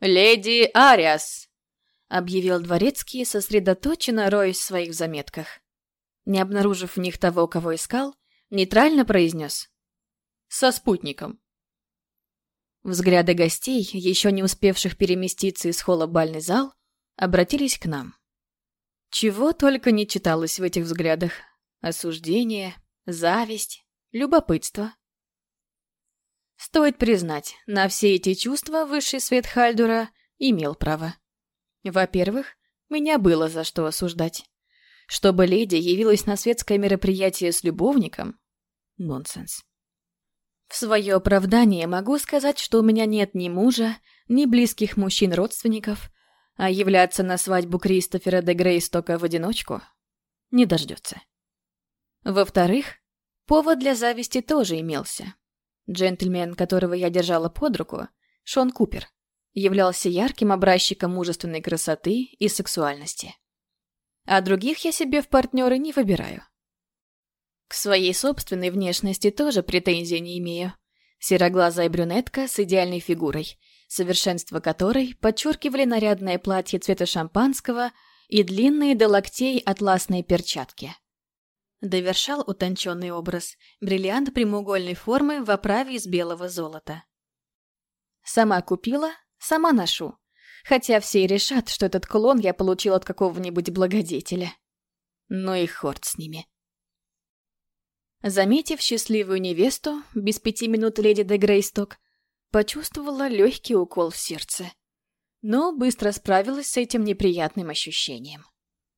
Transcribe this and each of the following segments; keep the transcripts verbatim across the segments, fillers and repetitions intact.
«Леди Ариас!» — объявил дворецкий, сосредоточенно роясь в своих заметках. Не обнаружив в них того, кого искал, нейтрально произнес: «Со спутником». Взгляды гостей, еще не успевших переместиться из холла в бальный зал, обратились к нам. Чего только не читалось в этих взглядах: осуждение, зависть, любопытство. Стоит признать, на все эти чувства высший свет Хальдура имел право. Во-первых, меня было за что осуждать. Чтобы леди явилась на светское мероприятие с любовником — нонсенс. В свое оправдание могу сказать, что у меня нет ни мужа, ни близких мужчин-родственников, а являться на свадьбу Кристофера де Грейстока в одиночку не дождется. Во-вторых, повод для зависти тоже имелся. Джентльмен, которого я держала под руку, Шон Купер, являлся ярким образчиком мужественной красоты и сексуальности. А других я себе в партнеры не выбираю. К своей собственной внешности тоже претензий не имею. Сероглазая брюнетка с идеальной фигурой, совершенство которой подчеркивали нарядное платье цвета шампанского и длинные до локтей атласные перчатки. Довершал утонченный образ бриллиант прямоугольной формы в оправе из белого золота. Сама купила, сама ношу, хотя все и решат, что этот кулон я получила от какого-нибудь благодетеля. Ну и хорт с ними. Заметив счастливую невесту, без пяти минут леди де Грейсток, почувствовала легкий укол в сердце, но быстро справилась с этим неприятным ощущением.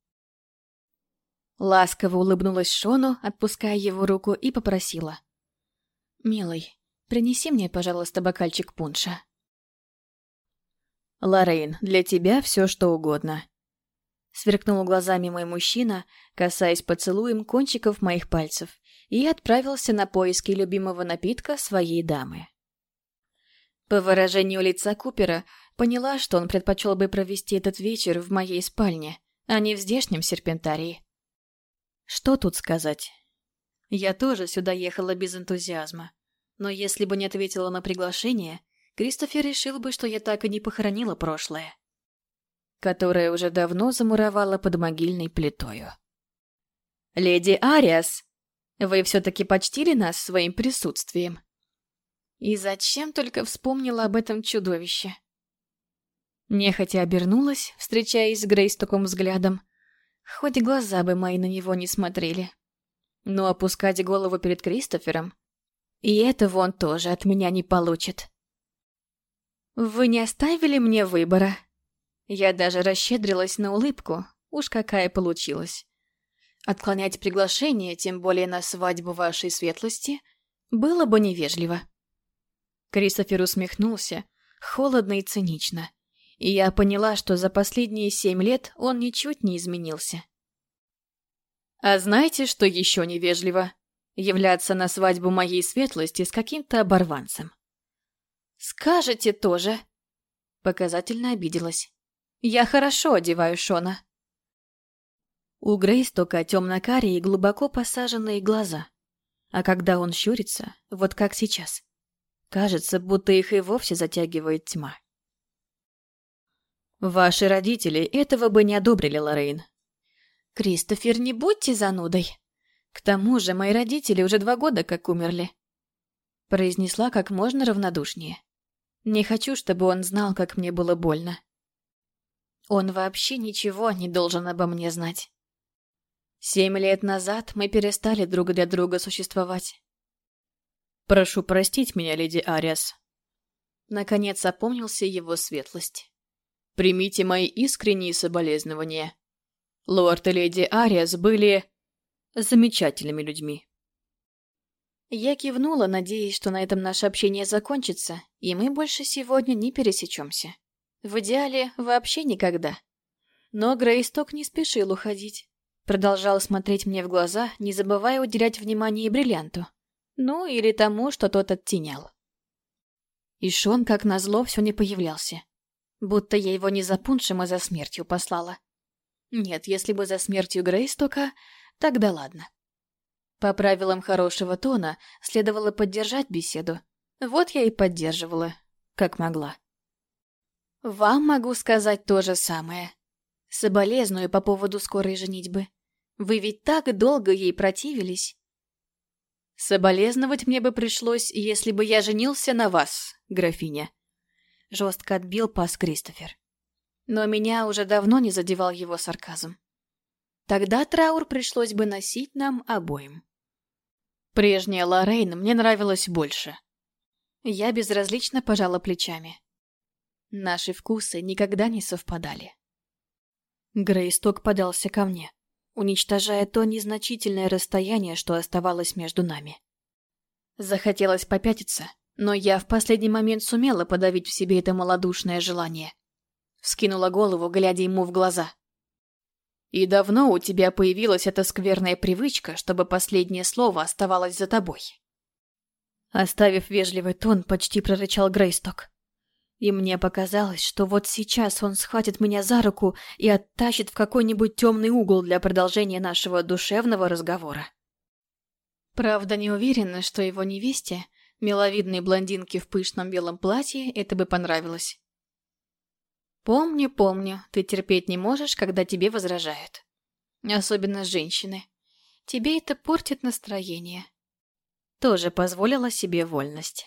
Ласково улыбнулась Шону, отпуская его руку, и попросила: «Милый, принеси мне, пожалуйста, бокальчик пунша». «Лоррейн, для тебя все что угодно», — сверкнул глазами мой мужчина, касаясь поцелуем кончиков моих пальцев, и отправился на поиски любимого напитка своей дамы. По выражению лица Купера поняла, что он предпочел бы провести этот вечер в моей спальне, а не в здешнем серпентарии. Что тут сказать? Я тоже сюда ехала без энтузиазма, но если бы не ответила на приглашение, Кристофер решил бы, что я так и не похоронила прошлое, которое уже давно замуровала под могильной плитою. «Леди Ариас, вы все-таки почтили нас своим присутствием?» И зачем только вспомнила об этом чудовище? Нехотя обернулась, встречаясь с Грейстоком взглядом. Хоть глаза бы мои на него не смотрели. Но опускать голову перед Кристофером, и этого он тоже от меня не получит. «Вы не оставили мне выбора?» Я даже расщедрилась на улыбку, уж какая получилась. Отклонять приглашение, тем более на свадьбу вашей светлости, было бы невежливо. Кристофер усмехнулся, холодно и цинично, и я поняла, что за последние семь лет он ничуть не изменился. «А знаете, что еще невежливо? Являться на свадьбу моей светлости с каким-то оборванцем». «Скажете тоже?» Показательно обиделась. «Я хорошо одеваю Шона». У Грейстока темно-карие глубоко посаженные глаза, а когда он щурится, вот как сейчас, кажется, будто их и вовсе затягивает тьма. «Ваши родители этого бы не одобрили, Лоррейн». «Кристофер, не будьте занудой. К тому же мои родители уже два года как умерли», — произнесла как можно равнодушнее. «Не хочу, чтобы он знал, как мне было больно. Он вообще ничего не должен обо мне знать. Семь лет назад мы перестали друг для друга существовать». «Прошу простить меня, леди Ариас». Наконец опомнился его светлость. «Примите мои искренние соболезнования. Лорд и леди Ариас были замечательными людьми». Я кивнула, надеясь, что на этом наше общение закончится, и мы больше сегодня не пересечемся. В идеале, вообще никогда. Но Грейсток не спешил уходить. Продолжал смотреть мне в глаза, не забывая уделять внимание и бриллианту. Ну, или тому, что тот оттенял. И Шон, как назло, все не появлялся. Будто я его не за пуншем, а за смертью послала. Нет, если бы за смертью Грейстока, тогда ладно. По правилам хорошего тона следовало поддержать беседу. Вот я и поддерживала, как могла. Вам могу сказать то же самое. Соболезную по поводу скорой женитьбы. Вы ведь так долго ей противились. Соболезновать мне бы пришлось, если бы я женился на вас, графиня. Жестко отбил пас Кристофер. Но меня уже давно не задевал его сарказм. Тогда траур пришлось бы носить нам обоим. Прежняя Лоррейн мне нравилась больше. Я безразлично пожала плечами. Наши вкусы никогда не совпадали. Грейсток подался ко мне, уничтожая то незначительное расстояние, что оставалось между нами. Захотелось попятиться, но я в последний момент сумела подавить в себе это малодушное желание. Вскинула голову, глядя ему в глаза. «И давно у тебя появилась эта скверная привычка, чтобы последнее слово оставалось за тобой?» Оставив вежливый тон, почти прорычал Грейсток. И мне показалось, что вот сейчас он схватит меня за руку и оттащит в какой-нибудь темный угол для продолжения нашего душевного разговора. Правда, не уверена, что его невесте, миловидной блондинке в пышном белом платье, это бы понравилось. Помню, помню, ты терпеть не можешь, когда тебе возражают. Особенно женщины. Тебе это портит настроение. Тоже позволила себе вольность.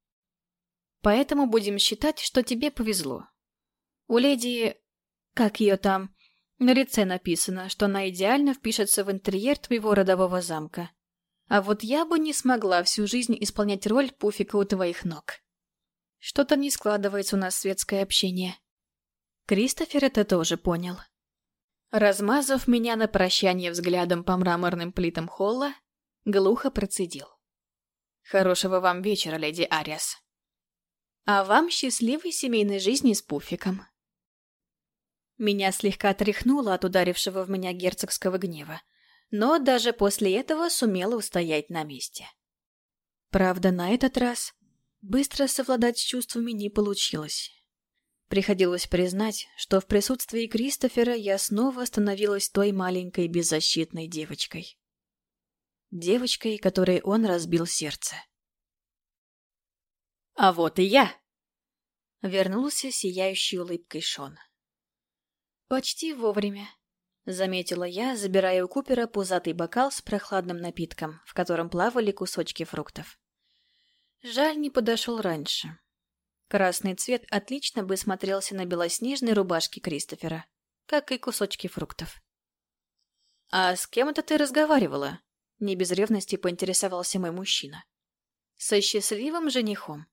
Поэтому будем считать, что тебе повезло. У леди... как ее там... на лице написано, что она идеально впишется в интерьер твоего родового замка. А вот я бы не смогла всю жизнь исполнять роль пуфика у твоих ног. Что-то не складывается у нас светское общение. Кристофер это тоже понял. Размазав меня на прощание взглядом по мраморным плитам холла, глухо процедил. «Хорошего вам вечера, леди Ариас. А вам счастливой семейной жизни с пуфиком». Меня слегка тряхнуло от ударившего в меня герцогского гнева, но даже после этого сумела устоять на месте. Правда, на этот раз быстро совладать с чувствами не получилось. Приходилось признать, что в присутствии Кристофера я снова становилась той маленькой беззащитной девочкой. Девочкой, которой он разбил сердце. «А вот и я!» Вернулся сияющей улыбкой Шон. «Почти вовремя», — заметила я, забирая у Купера пузатый бокал с прохладным напитком, в котором плавали кусочки фруктов. Жаль, не подошел раньше. Красный цвет отлично бы смотрелся на белоснежной рубашке Кристофера, как и кусочки фруктов. «А с кем это ты разговаривала?» — не без ревности поинтересовался мой мужчина. «Со счастливым женихом».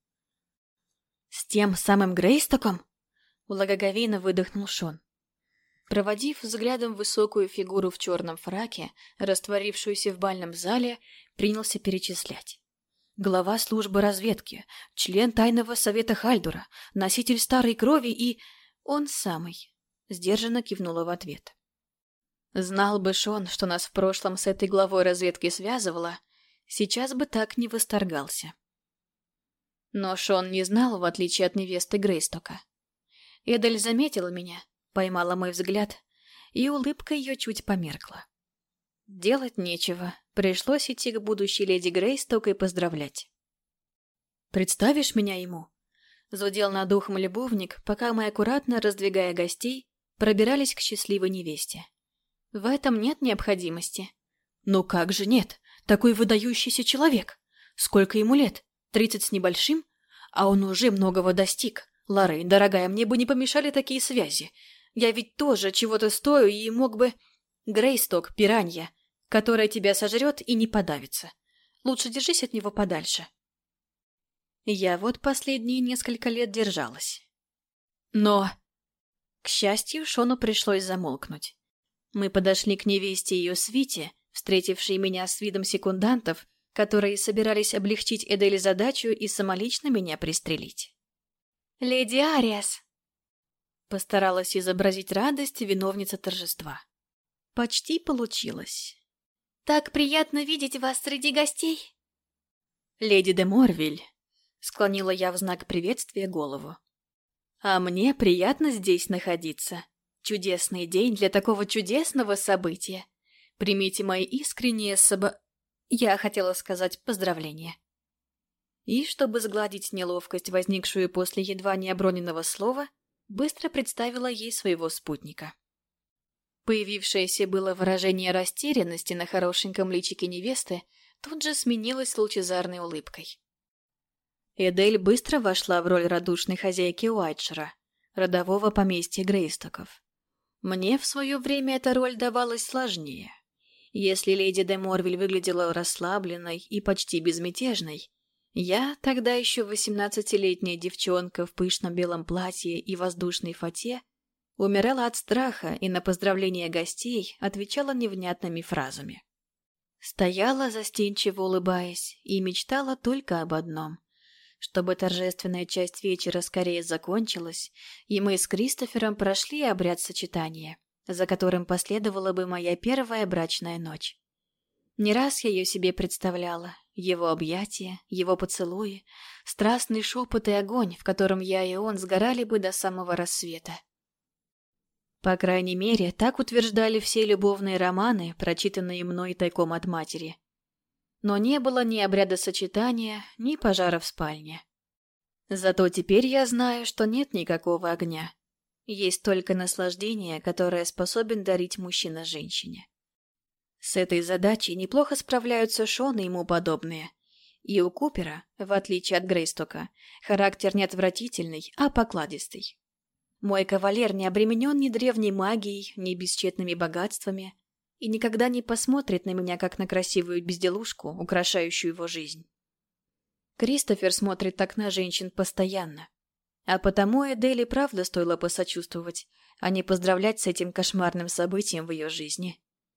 «С тем самым Грейстоком?» — благоговейно выдохнул Шон. Проводив взглядом высокую фигуру в черном фраке, растворившуюся в бальном зале, принялся перечислять. Глава службы разведки, член тайного совета Хальдура, носитель старой крови и... Он самый. Сдержанно кивнула в ответ. Знал бы Шон, что нас в прошлом с этой главой разведки связывало, сейчас бы так не восторгался. Но Шон не знал, в отличие от невесты Грейстока. Эдель заметила меня, поймала мой взгляд, и улыбка ее чуть померкла. Делать нечего, пришлось идти к будущей леди Грейсток и поздравлять. «Представишь меня ему?» — зудел над ухом любовник, пока мы, аккуратно раздвигая гостей, пробирались к счастливой невесте. В этом нет необходимости. «Ну как же нет? Такой выдающийся человек! Сколько ему лет? Тридцать с небольшим? А он уже многого достиг. Лоррейн, дорогая, мне бы не помешали такие связи. Я ведь тоже чего-то стою и мог бы...» «Грейсток, пиранья, которая тебя сожрет и не подавится. Лучше держись от него подальше». Я вот последние несколько лет держалась. Но... К счастью, Шону пришлось замолкнуть. Мы подошли к невесте и ее свите, встретившей меня с видом секундантов, которые собирались облегчить Эдель задачу и самолично меня пристрелить. «Леди Ариас!» Постаралась изобразить радость виновница торжества. Почти получилось. «Так приятно видеть вас среди гостей!» «Леди де Морвиль!» — склонила я в знак приветствия голову. «А мне приятно здесь находиться. Чудесный день для такого чудесного события. Примите мои искренние соба... Я хотела сказать поздравления». И, чтобы сгладить неловкость, возникшую после едва не оброненного слова, быстро представила ей своего спутника. Появившееся было выражение растерянности на хорошеньком личике невесты тут же сменилось лучезарной улыбкой. Эдель быстро вошла в роль радушной хозяйки Уайтшира, родового поместья Грейстоков. Мне в свое время эта роль давалась сложнее. Если леди де Морвиль выглядела расслабленной и почти безмятежной, я, тогда еще восемнадцатилетняя девчонка в пышном белом платье и воздушной фате, умирала от страха и на поздравления гостей отвечала невнятными фразами. Стояла, застенчиво улыбаясь, и мечтала только об одном — чтобы торжественная часть вечера скорее закончилась, и мы с Кристофером прошли обряд сочетания, за которым последовала бы моя первая брачная ночь. Не раз я ее себе представляла, его объятия, его поцелуи, страстный шепот и огонь, в котором я и он сгорали бы до самого рассвета. По крайней мере, так утверждали все любовные романы, прочитанные мной тайком от матери. Но не было ни обряда сочетания, ни пожара в спальне. Зато теперь я знаю, что нет никакого огня. Есть только наслаждение, которое способен дарить мужчина женщине. С этой задачей неплохо справляются Шон и ему подобные. И у Купера, в отличие от Грейстока, характер не отвратительный, а покладистый. Мой кавалер не обременен ни древней магией, ни бесчетными богатствами, и никогда не посмотрит на меня, как на красивую безделушку, украшающую его жизнь. Кристофер смотрит так на женщин постоянно. А потому Эдели правда стоило посочувствовать, а не поздравлять с этим кошмарным событием в ее жизни.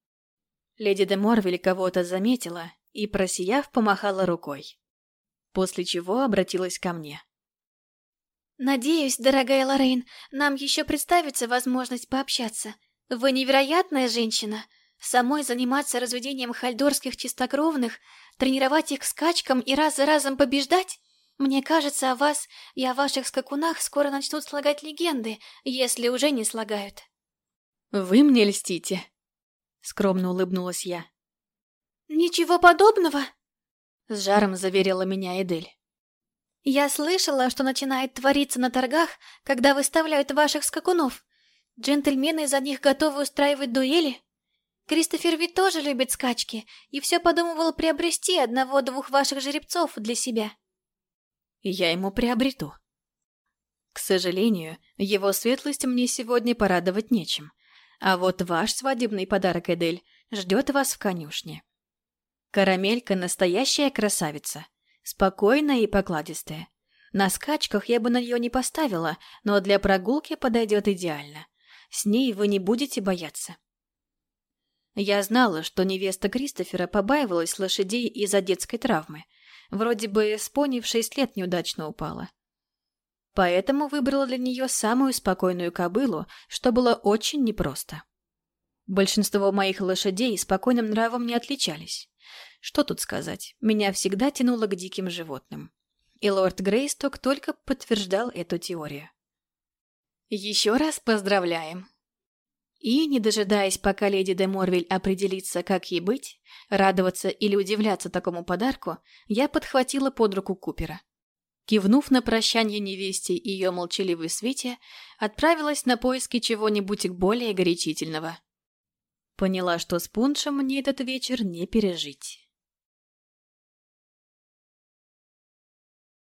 Леди де Морвиль кого-то заметила и, просияв, помахала рукой. После чего обратилась ко мне. «Надеюсь, дорогая Лоррейн, нам еще представится возможность пообщаться. Вы невероятная женщина. Самой заниматься разведением хальдорских чистокровных, тренировать их к скачкам и раз за разом побеждать? Мне кажется, о вас и о ваших скакунах скоро начнут слагать легенды, если уже не слагают». «Вы мне льстите», — скромно улыбнулась я. «Ничего подобного», — с жаром заверила меня Эдель. «Я слышала, что начинает твориться на торгах, когда выставляют ваших скакунов. Джентльмены за них готовы устраивать дуэли. Кристофер ведь тоже любит скачки и все подумывал приобрести одного-двух ваших жеребцов для себя». «Я ему приобрету». К сожалению, его светлость мне сегодня порадовать нечем, а вот ваш свадебный подарок, Эдель, ждет вас в конюшне. Карамелька — настоящая красавица, спокойная и покладистая. На скачках я бы на нее не поставила, но для прогулки подойдет идеально. С ней вы не будете бояться. Я знала, что невеста Кристофера побаивалась лошадей из-за детской травмы. Вроде бы с пони в шесть лет неудачно упала. Поэтому выбрала для нее самую спокойную кобылу, что было очень непросто. Большинство моих лошадей спокойным нравом не отличались. Что тут сказать, меня всегда тянуло к диким животным. И лорд Грейсток только подтверждал эту теорию. Еще раз поздравляем. И, не дожидаясь, пока леди де Морвиль определится, как ей быть, радоваться или удивляться такому подарку, я подхватила под руку Купера. Кивнув на прощание невесте и ее молчаливой свите, отправилась на поиски чего-нибудь более горячительного. Поняла, что с пуншем мне этот вечер не пережить.